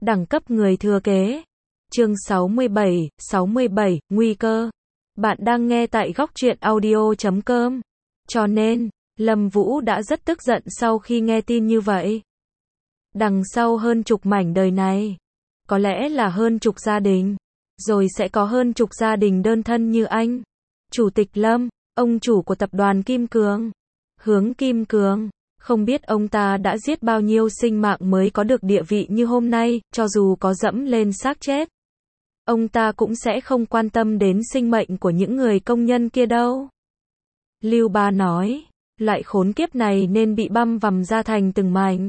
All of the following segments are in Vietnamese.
Đẳng cấp người thừa kế. Chương 67, nguy cơ. Bạn đang nghe tại goctruyện audio.com. Cho nên, Lâm Vũ đã rất tức giận sau khi nghe tin như vậy. Đằng sau hơn chục mảnh đời này, có lẽ là hơn chục gia đình, rồi sẽ có hơn chục gia đình đơn thân như anh. Chủ tịch Lâm, ông chủ của tập đoàn Kim Cường, Hướng Kim Cường. Không biết ông ta đã giết bao nhiêu sinh mạng mới có được địa vị như hôm nay, cho dù có dẫm lên xác chết. Ông ta cũng sẽ không quan tâm đến sinh mệnh của những người công nhân kia đâu. Lưu Ba nói, loại khốn kiếp này nên bị băm vằm ra thành từng mảnh.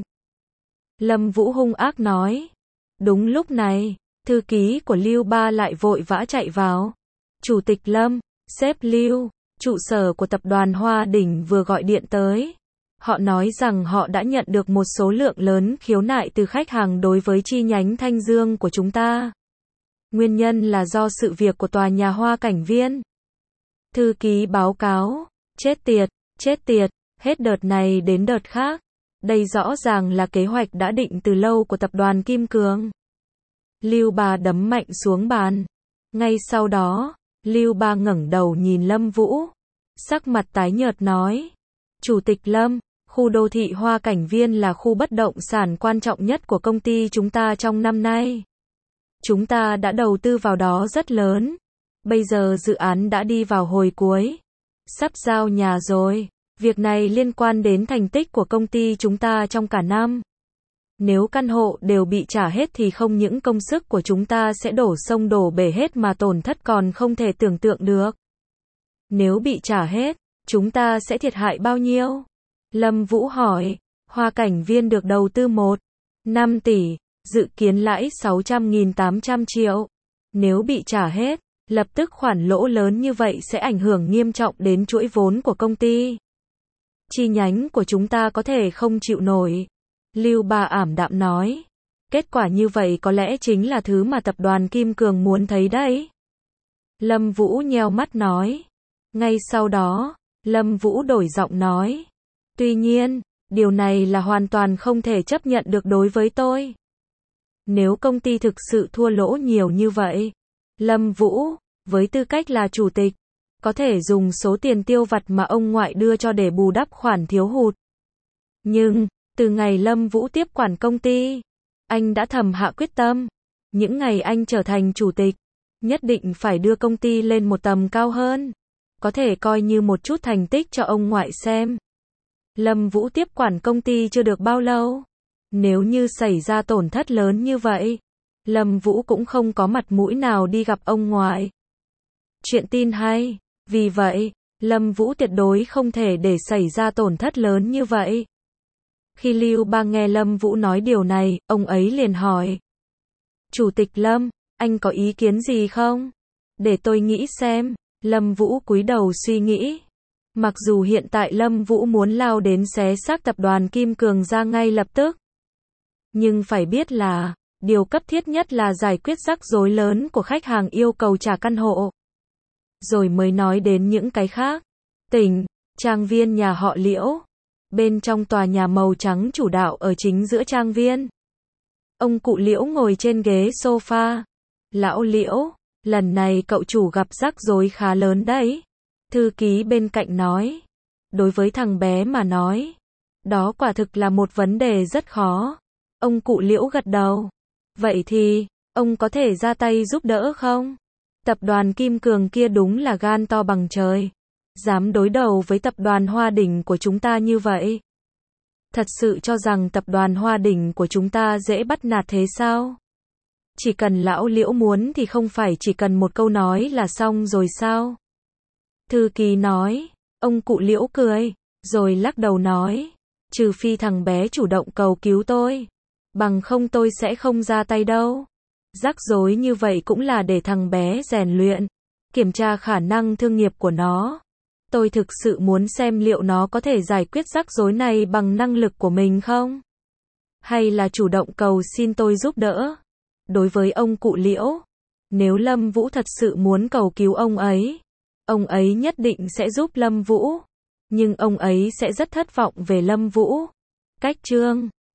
Lâm Vũ hung ác nói. Đúng lúc này, thư ký của Lưu Ba lại vội vã chạy vào. Chủ tịch Lâm, sếp Lưu, trụ sở của tập đoàn Hoa Đỉnh vừa gọi điện tới. Họ nói rằng họ đã nhận được một số lượng lớn khiếu nại từ khách hàng đối với chi nhánh Thanh Dương của chúng ta. Nguyên nhân là do sự việc của tòa nhà Hoa Cảnh Viên. Thư ký báo cáo, chết tiệt, hết đợt này đến đợt khác. Đây rõ ràng là kế hoạch đã định từ lâu của tập đoàn Kim Cường. Lưu Ba đấm mạnh xuống bàn. Ngay sau đó, Lưu Ba ngẩng đầu nhìn Lâm Vũ, sắc mặt tái nhợt nói. Chủ tịch Lâm, khu đô thị Hoa Cảnh Viên là khu bất động sản quan trọng nhất của công ty chúng ta trong năm nay. Chúng ta đã đầu tư vào đó rất lớn. Bây giờ dự án đã đi vào hồi cuối. Sắp giao nhà rồi. Việc này liên quan đến thành tích của công ty chúng ta trong cả năm. Nếu căn hộ đều bị trả hết thì không những công sức của chúng ta sẽ đổ sông đổ bể hết mà tổn thất còn không thể tưởng tượng được. Nếu bị trả hết, chúng ta sẽ thiệt hại bao nhiêu? Lâm Vũ hỏi. Hoa Cảnh Viên được đầu tư 1,5 tỷ, dự kiến lãi 600.800 triệu. Nếu bị trả hết, lập tức khoản lỗ lớn như vậy sẽ ảnh hưởng nghiêm trọng đến chuỗi vốn của công ty. Chi nhánh của chúng ta có thể không chịu nổi. Lưu Ba ảm đạm nói. Kết quả như vậy có lẽ chính là thứ mà tập đoàn Kim Cường muốn thấy đấy. Lâm Vũ nheo mắt nói. Ngay sau đó, Lâm Vũ đổi giọng nói. Tuy nhiên, điều này là hoàn toàn không thể chấp nhận được đối với tôi. Nếu công ty thực sự thua lỗ nhiều như vậy, Lâm Vũ, với tư cách là chủ tịch, có thể dùng số tiền tiêu vặt mà ông ngoại đưa cho để bù đắp khoản thiếu hụt. Nhưng, từ ngày Lâm Vũ tiếp quản công ty, anh đã thầm hạ quyết tâm. Những ngày anh trở thành chủ tịch, nhất định phải đưa công ty lên một tầm cao hơn. Có thể coi như một chút thành tích cho ông ngoại xem. Lâm Vũ tiếp quản công ty chưa được bao lâu. Nếu như xảy ra tổn thất lớn như vậy, Lâm Vũ cũng không có mặt mũi nào đi gặp ông ngoại. Chuyện tin hay. Vì vậy, Lâm Vũ tuyệt đối không thể để xảy ra tổn thất lớn như vậy. Khi Lưu Ba nghe Lâm Vũ nói điều này, ông ấy liền hỏi. Chủ tịch Lâm, anh có ý kiến gì không? Để tôi nghĩ xem. Lâm Vũ cúi đầu suy nghĩ. Mặc dù hiện tại Lâm Vũ muốn lao đến xé xác tập đoàn Kim Cường ra ngay lập tức. Nhưng phải biết là, điều cấp thiết nhất là giải quyết rắc rối lớn của khách hàng yêu cầu trả căn hộ. Rồi mới nói đến những cái khác. Tỉnh, trang viên nhà họ Liễu. Bên trong tòa nhà màu trắng chủ đạo ở chính giữa trang viên. Ông cụ Liễu ngồi trên ghế sofa. Lão Liễu, lần này cậu chủ gặp rắc rối khá lớn đấy. Thư ký bên cạnh nói. Đối với thằng bé mà nói, đó quả thực là một vấn đề rất khó. Ông cụ Liễu gật đầu. Vậy thì, ông có thể ra tay giúp đỡ không? Tập đoàn Kim Cường kia đúng là gan to bằng trời. Dám đối đầu với tập đoàn Hoa Đỉnh của chúng ta như vậy. Thật sự cho rằng tập đoàn Hoa Đỉnh của chúng ta dễ bắt nạt thế sao? Chỉ cần lão Liễu muốn thì không phải chỉ cần một câu nói là xong rồi sao? Thư ký nói. Ông cụ Liễu cười, rồi lắc đầu nói. Trừ phi thằng bé chủ động cầu cứu tôi. Bằng không tôi sẽ không ra tay đâu. Rắc rối như vậy cũng là để thằng bé rèn luyện, kiểm tra khả năng thương nghiệp của nó. Tôi thực sự muốn xem liệu nó có thể giải quyết rắc rối này bằng năng lực của mình không? Hay là chủ động cầu xin tôi giúp đỡ? Đối với ông cụ Liễu, nếu Lâm Vũ thật sự muốn cầu cứu ông ấy nhất định sẽ giúp Lâm Vũ. Nhưng ông ấy sẽ rất thất vọng về Lâm Vũ. Cách chương